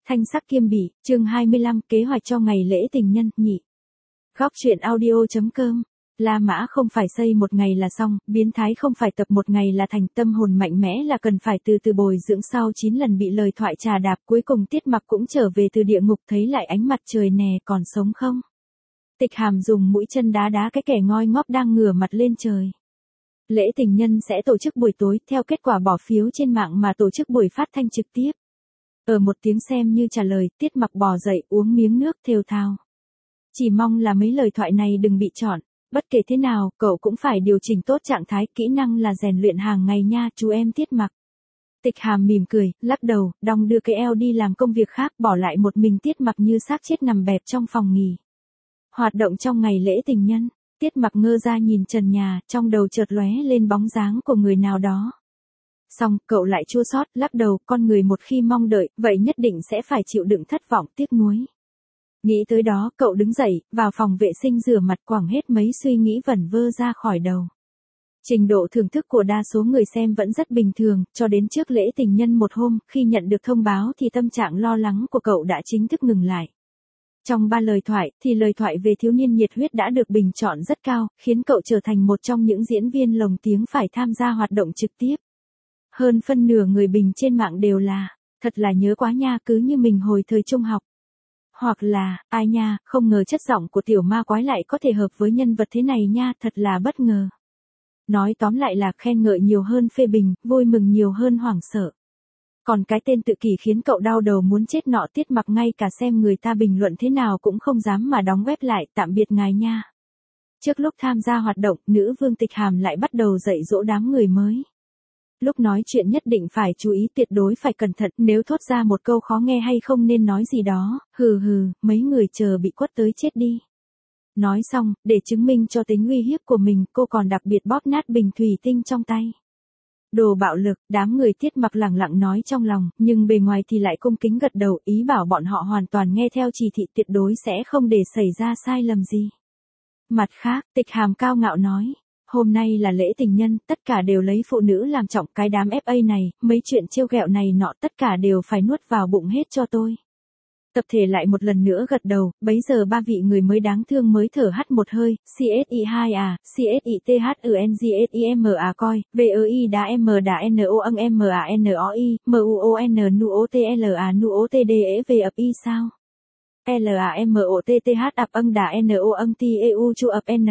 Thanh sắc kiêm bỉ, chương 25, kế hoạch cho ngày lễ tình nhân, nhị. Góc truyện audio.com. La Mã không phải xây một ngày là xong, biến thái không phải tập một ngày là thành, tâm hồn mạnh mẽ là cần phải từ từ bồi dưỡng. Sau 9 lần bị lời thoại trà đạp, cuối cùng Tiết Mặc cũng trở về từ địa ngục, thấy lại ánh mặt trời nè, còn sống không? Tịch Hàm dùng mũi chân đá đá cái kẻ ngoi ngóp đang ngửa mặt lên trời. Lễ tình nhân sẽ tổ chức buổi tối, theo kết quả bỏ phiếu trên mạng mà tổ chức buổi phát thanh trực tiếp. Ở một tiếng xem như trả lời, Tiết Mặc bò dậy uống miếng nước thều thào. Chỉ mong là mấy lời thoại này đừng bị chọn. Bất kể thế nào, cậu cũng phải điều chỉnh tốt trạng thái, kỹ năng là rèn luyện hàng ngày nha, chú em Tiết Mặc. Tịch Hàm mỉm cười, lắc đầu, đong đưa cái eo đi làm công việc khác, bỏ lại một mình Tiết Mặc như xác chết nằm bẹp trong phòng nghỉ. Hoạt động trong ngày lễ tình nhân, Tiết Mặc ngơ ra nhìn trần nhà, trong đầu chợt lóe lên bóng dáng của người nào đó. Xong, cậu lại chua xót, lắc đầu, con người một khi mong đợi, vậy nhất định sẽ phải chịu đựng thất vọng, tiếc nuối. Nghĩ tới đó, cậu đứng dậy, vào phòng vệ sinh rửa mặt, quẳng hết mấy suy nghĩ vẩn vơ ra khỏi đầu. Trình độ thưởng thức của đa số người xem vẫn rất bình thường, cho đến trước lễ tình nhân một hôm, khi nhận được thông báo thì tâm trạng lo lắng của cậu đã chính thức ngừng lại. Trong 3 lời thoại, thì lời thoại về thiếu niên nhiệt huyết đã được bình chọn rất cao, khiến cậu trở thành một trong những diễn viên lồng tiếng phải tham gia hoạt động trực tiếp. Hơn phân nửa người bình trên mạng đều là, thật là nhớ quá nha, cứ như mình hồi thời trung học. Hoặc là, ai nha, không ngờ chất giọng của tiểu ma quái lại có thể hợp với nhân vật thế này nha, thật là bất ngờ. Nói tóm lại là khen ngợi nhiều hơn phê bình, vui mừng nhiều hơn hoảng sợ. Còn cái tên tự kỷ khiến cậu đau đầu muốn chết nọ, Tiết Mặc ngay cả xem người ta bình luận thế nào cũng không dám mà đóng web lại, tạm biệt ngài nha. Trước lúc tham gia hoạt động, nữ vương Tịch Hàm lại bắt đầu dạy dỗ đám người mới. Lúc nói chuyện nhất định phải chú ý, tuyệt đối phải cẩn thận, nếu thốt ra một câu khó nghe hay không nên nói gì đó, hừ hừ, mấy người chờ bị quất tới chết đi. Nói xong, để chứng minh cho tính uy hiếp của mình, cô còn đặc biệt bóp nát bình thủy tinh trong tay. Đồ bạo lực, đám người Tiết Mặc lẳng lặng nói trong lòng, nhưng bề ngoài thì lại cung kính gật đầu, ý bảo bọn họ hoàn toàn nghe theo chỉ thị, tuyệt đối sẽ không để xảy ra sai lầm gì. Mặt khác, Tịch Hàm cao ngạo nói, hôm nay là lễ tình nhân, tất cả đều lấy phụ nữ làm trọng, cái đám FA này, mấy chuyện trêu ghẹo này nọ tất cả đều phải nuốt vào bụng hết cho tôi. Tập thể lại một lần nữa gật đầu, bấy giờ 3 vị người mới đáng thương mới thở hắt một hơi, CSI2 CSITHUNGSIMA coi, VEI đá M đá NO âng MANOI, MUON NUOTLA NUOTDE về ập y sao? LAMOTTH ập âng đá NO âng TEU chu ập N,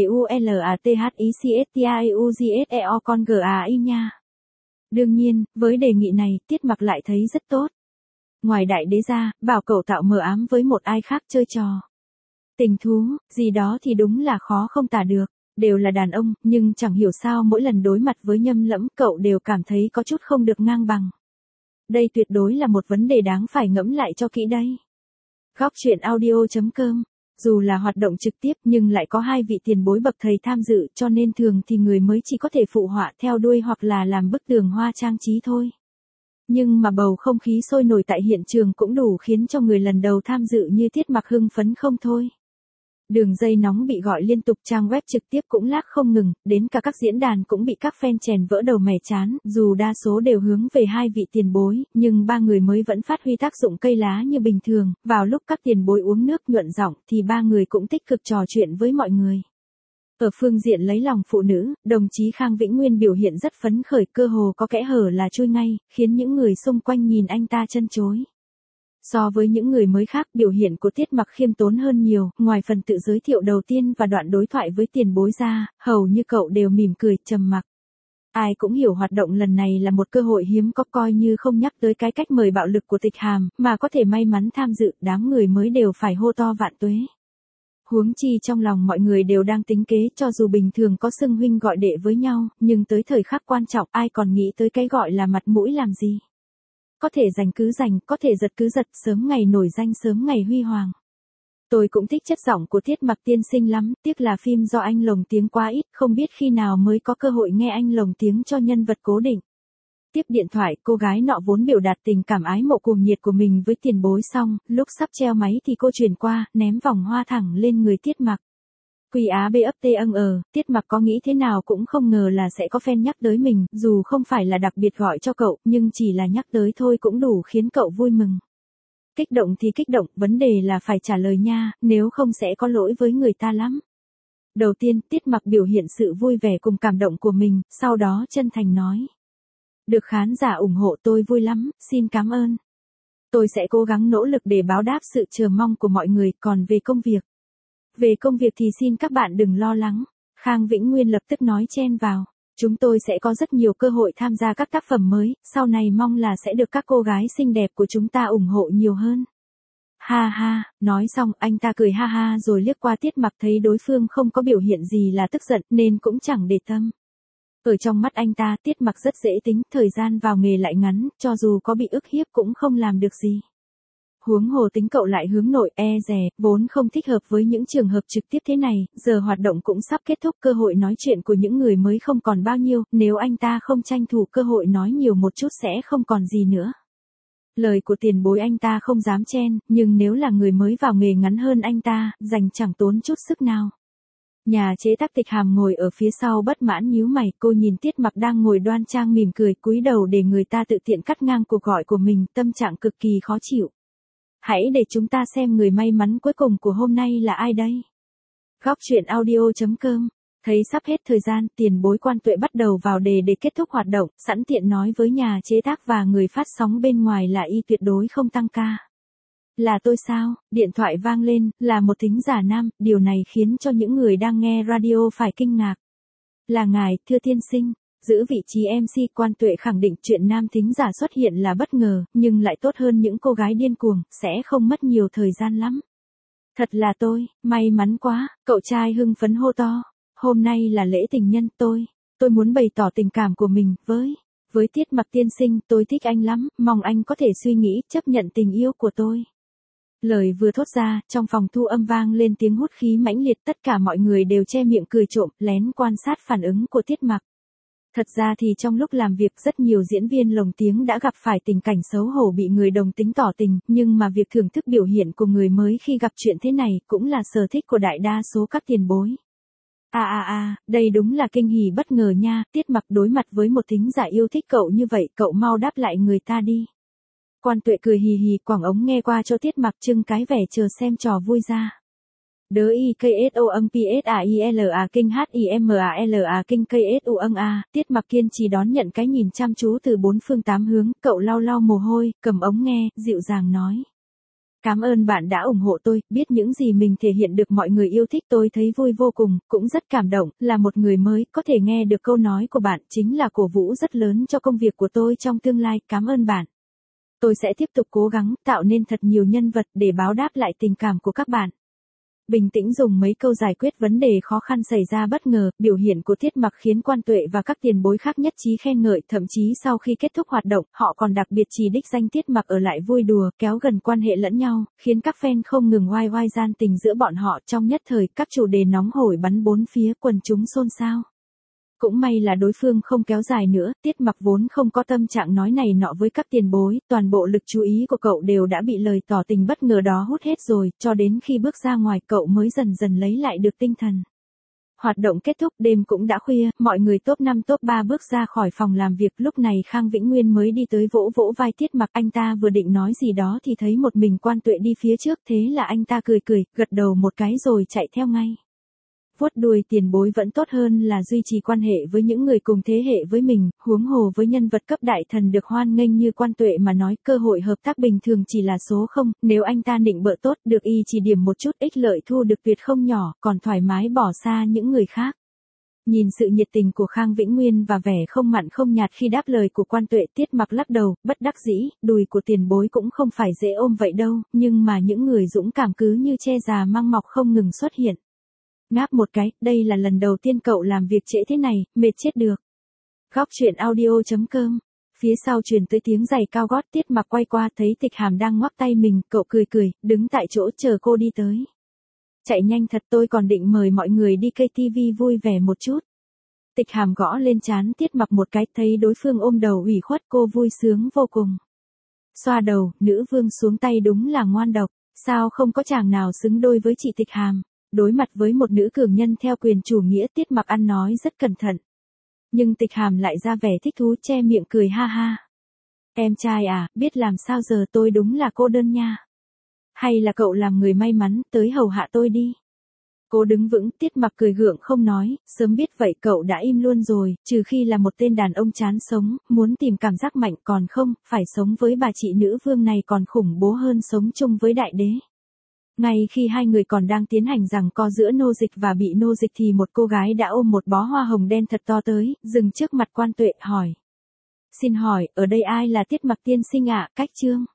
DULATHICSTIUGSEO con GAI nha. Đương nhiên, với đề nghị này, Tiết Mặc lại thấy rất tốt. Ngoài đại đế ra, bảo cậu tạo mờ ám với một ai khác chơi trò tình thú, gì đó thì đúng là khó không tả được, đều là đàn ông, nhưng chẳng hiểu sao mỗi lần đối mặt với Nhâm Lẫm, cậu đều cảm thấy có chút không được ngang bằng. Đây tuyệt đối là một vấn đề đáng phải ngẫm lại cho kỹ đây. Góc truyện audio.com. Dù là hoạt động trực tiếp nhưng lại có 2 vị tiền bối bậc thầy tham dự, cho nên thường thì người mới chỉ có thể phụ họa theo đuôi hoặc là làm bức tường hoa trang trí thôi. Nhưng mà bầu không khí sôi nổi tại hiện trường cũng đủ khiến cho người lần đầu tham dự như Tiết Mặc hưng phấn không thôi. Đường dây nóng bị gọi liên tục, trang web trực tiếp cũng lag không ngừng, đến cả các diễn đàn cũng bị các fan chèn vỡ đầu mẻ chán, dù đa số đều hướng về 2 vị tiền bối, nhưng 3 người mới vẫn phát huy tác dụng cây lá như bình thường, vào lúc các tiền bối uống nước nhuận giọng thì 3 người cũng tích cực trò chuyện với mọi người. Ở phương diện lấy lòng phụ nữ, đồng chí Khang Vĩnh Nguyên biểu hiện rất phấn khởi, cơ hồ có kẽ hở là chui ngay, khiến những người xung quanh nhìn anh ta chân chối. So với những người mới khác, biểu hiện của Tiết Mặc khiêm tốn hơn nhiều, ngoài phần tự giới thiệu đầu tiên và đoạn đối thoại với tiền bối ra, hầu như cậu đều mỉm cười, trầm mặc. Ai cũng hiểu hoạt động lần này là một cơ hội hiếm có, coi như không nhắc tới cái cách mời bạo lực của Tịch Hàm, mà có thể may mắn tham dự, đám người mới đều phải hô to vạn tuế. Huống chi trong lòng mọi người đều đang tính kế, cho dù bình thường có xưng huynh gọi đệ với nhau, nhưng tới thời khắc quan trọng ai còn nghĩ tới cái gọi là mặt mũi làm gì. Có thể giành cứ giành, có thể giật cứ giật, sớm ngày nổi danh sớm ngày huy hoàng. Tôi cũng thích chất giọng của Tiết Mặc tiên sinh lắm, tiếc là phim do anh lồng tiếng quá ít, không biết khi nào mới có cơ hội nghe anh lồng tiếng cho nhân vật cố định. Tiếp điện thoại, cô gái nọ vốn biểu đạt tình cảm ái mộ cuồng nhiệt của mình với tiền bối xong, lúc sắp treo máy thì cô chuyển qua, ném vòng hoa thẳng lên người Tiết Mặc. Quy á BFT Tiết Mặc có nghĩ thế nào cũng không ngờ là sẽ có fan nhắc tới mình, dù không phải là đặc biệt gọi cho cậu, nhưng chỉ là nhắc tới thôi cũng đủ khiến cậu vui mừng. Kích động thì kích động, vấn đề là phải trả lời nha, nếu không sẽ có lỗi với người ta lắm. Đầu tiên, Tiết Mặc biểu hiện sự vui vẻ cùng cảm động của mình, sau đó chân thành nói. Được khán giả ủng hộ tôi vui lắm, xin cảm ơn. Tôi sẽ cố gắng nỗ lực để báo đáp sự chờ mong của mọi người, còn về công việc. Về công việc thì xin các bạn đừng lo lắng. Khang Vĩnh Nguyên lập tức nói chen vào. Chúng tôi sẽ có rất nhiều cơ hội tham gia các tác phẩm mới, sau này mong là sẽ được các cô gái xinh đẹp của chúng ta ủng hộ nhiều hơn. Ha ha, nói xong anh ta cười ha ha rồi liếc qua Tiết Mặc thấy đối phương không có biểu hiện gì là tức giận nên cũng chẳng để tâm. Ở trong mắt anh ta Tiết Mặc rất dễ tính, thời gian vào nghề lại ngắn, cho dù có bị ức hiếp cũng không làm được gì. Huống hồ tính cậu lại hướng nội dè, vốn không thích hợp với những trường hợp trực tiếp thế này, giờ hoạt động cũng sắp kết thúc, cơ hội nói chuyện của những người mới không còn bao nhiêu, nếu anh ta không tranh thủ cơ hội nói nhiều một chút sẽ không còn gì nữa. Lời của tiền bối anh ta không dám chen, nhưng nếu là người mới vào nghề ngắn hơn anh ta, dành chẳng tốn chút sức nào. Nhà chế tác Tịch Hàm ngồi ở phía sau bất mãn nhíu mày, cô nhìn Tiết Mặc đang ngồi đoan trang mỉm cười cúi đầu để người ta tự tiện cắt ngang cuộc gọi của mình, tâm trạng cực kỳ khó chịu. Hãy để chúng ta xem người may mắn cuối cùng của hôm nay là ai đây. Góc truyện audio.com. Thấy sắp hết thời gian, tiền bối Quan Tuệ bắt đầu vào đề để kết thúc hoạt động, sẵn tiện nói với nhà chế tác và người phát sóng bên ngoài là y tuyệt đối không tăng ca. Là tôi sao? Điện thoại vang lên, là một thính giả nam, điều này khiến cho những người đang nghe radio phải kinh ngạc. Là ngài, thưa tiên sinh. Giữ vị trí MC, Quan Tuệ khẳng định chuyện nam thính giả xuất hiện là bất ngờ, nhưng lại tốt hơn những cô gái điên cuồng, sẽ không mất nhiều thời gian lắm. Thật là tôi, may mắn quá, cậu trai hưng phấn hô to. Hôm nay là lễ tình nhân, tôi muốn bày tỏ tình cảm của mình với Tiết Mặc tiên sinh, tôi thích anh lắm, mong anh có thể suy nghĩ, chấp nhận tình yêu của tôi. Lời vừa thốt ra, trong phòng thu âm vang lên tiếng hút khí mãnh liệt, tất cả mọi người đều che miệng cười trộm, lén quan sát phản ứng của Tiết Mặc. Thật ra thì trong lúc làm việc rất nhiều diễn viên lồng tiếng đã gặp phải tình cảnh xấu hổ bị người đồng tính tỏ tình, nhưng mà việc thưởng thức biểu hiện của người mới khi gặp chuyện thế này cũng là sở thích của đại đa số các tiền bối. Đây đúng là kinh hỉ bất ngờ nha, Tiết Mặc đối mặt với một thính giả yêu thích cậu như vậy, cậu mau đáp lại người ta đi. Quan Tuệ cười hì hì quẳng ống nghe qua cho Tiết Mặc trưng cái vẻ chờ xem trò vui ra. Đớ IKSOMPSAILA kinh HIMALA kinh KSUNA, Tiết Mặc kiên trì đón nhận cái nhìn chăm chú từ bốn phương tám hướng, cậu lau lau mồ hôi, cầm ống nghe, dịu dàng nói. Cảm ơn bạn đã ủng hộ tôi, biết những gì mình thể hiện được mọi người yêu thích tôi thấy vui vô cùng, cũng rất cảm động, là một người mới, có thể nghe được câu nói của bạn chính là cổ vũ rất lớn cho công việc của tôi trong tương lai, cảm ơn bạn. Tôi sẽ tiếp tục cố gắng, tạo nên thật nhiều nhân vật để báo đáp lại tình cảm của các bạn. Bình tĩnh dùng mấy câu giải quyết vấn đề khó khăn xảy ra bất ngờ, biểu hiện của Tiết Mặc khiến Quan Tuệ và các tiền bối khác nhất trí khen ngợi, thậm chí sau khi kết thúc hoạt động, họ còn đặc biệt chỉ đích danh Tiết Mặc ở lại vui đùa, kéo gần quan hệ lẫn nhau, khiến các fan không ngừng oai oai gian tình giữa bọn họ, trong nhất thời, các chủ đề nóng hổi bắn bốn phía, quần chúng xôn xao. Cũng may là đối phương không kéo dài nữa, Tiết Mặc vốn không có tâm trạng nói này nọ với các tiền bối, toàn bộ lực chú ý của cậu đều đã bị lời tỏ tình bất ngờ đó hút hết rồi, cho đến khi bước ra ngoài cậu mới dần dần lấy lại được tinh thần. Hoạt động kết thúc, đêm cũng đã khuya, mọi người top 5 top 3 bước ra khỏi phòng làm việc, lúc này Khang Vĩnh Nguyên mới đi tới vỗ vỗ vai Tiết Mặc, anh ta vừa định nói gì đó thì thấy một mình Quan Tuệ đi phía trước, thế là anh ta cười cười, gật đầu một cái rồi chạy theo ngay. Vuốt đuôi tiền bối vẫn tốt hơn là duy trì quan hệ với những người cùng thế hệ với mình, huống hồ với nhân vật cấp đại thần được hoan nghênh như Quan Tuệ mà nói, cơ hội hợp tác bình thường chỉ là số không, nếu anh ta nịnh bợ tốt, được y chỉ điểm một chút ích lợi thu được tuyệt không nhỏ, còn thoải mái bỏ xa những người khác. Nhìn sự nhiệt tình của Khang Vĩnh Nguyên và vẻ không mặn không nhạt khi đáp lời của Quan Tuệ, Tiết Mặc lắc đầu, bất đắc dĩ, đùi của tiền bối cũng không phải dễ ôm vậy đâu, nhưng mà những người dũng cảm cứ như tre già măng mọc không ngừng xuất hiện. Ngáp một cái, đây là lần đầu tiên cậu làm việc trễ thế này, mệt chết được. Góc truyện audio.com. Phía sau truyền tới tiếng giày cao gót, Tiết Mặc quay qua thấy Tịch Hàm đang ngoắc tay mình, cậu cười cười, đứng tại chỗ chờ cô đi tới. Chạy nhanh thật, tôi còn định mời mọi người đi cây TV vui vẻ một chút. Tịch Hàm gõ lên trán Tiết Mặc một cái, thấy đối phương ôm đầu ủy khuất, cô vui sướng vô cùng. Xoa đầu, nữ vương xuống tay đúng là ngoan độc, sao không có chàng nào xứng đôi với chị Tịch Hàm. Đối mặt với một nữ cường nhân theo quyền chủ nghĩa, Tiết Mặc ăn nói rất cẩn thận. Nhưng Tịch Hàm lại ra vẻ thích thú, che miệng cười ha ha. Em trai à, biết làm sao giờ, tôi đúng là cô đơn nha. Hay là cậu làm người may mắn, tới hầu hạ tôi đi. Cô đứng vững, Tiết Mặc cười gượng không nói, sớm biết vậy cậu đã im luôn rồi, trừ khi là một tên đàn ông chán sống, muốn tìm cảm giác mạnh, còn không, phải sống với bà chị nữ vương này còn khủng bố hơn sống chung với đại đế. Ngay khi hai người còn đang tiến hành giằng co giữa nô dịch và bị nô dịch thì một cô gái đã ôm một bó hoa hồng đen thật to tới, dừng trước mặt Quan Tuệ, hỏi. Xin hỏi, ở đây ai là Tiết Mặc tiên sinh ạ, Cách Trương?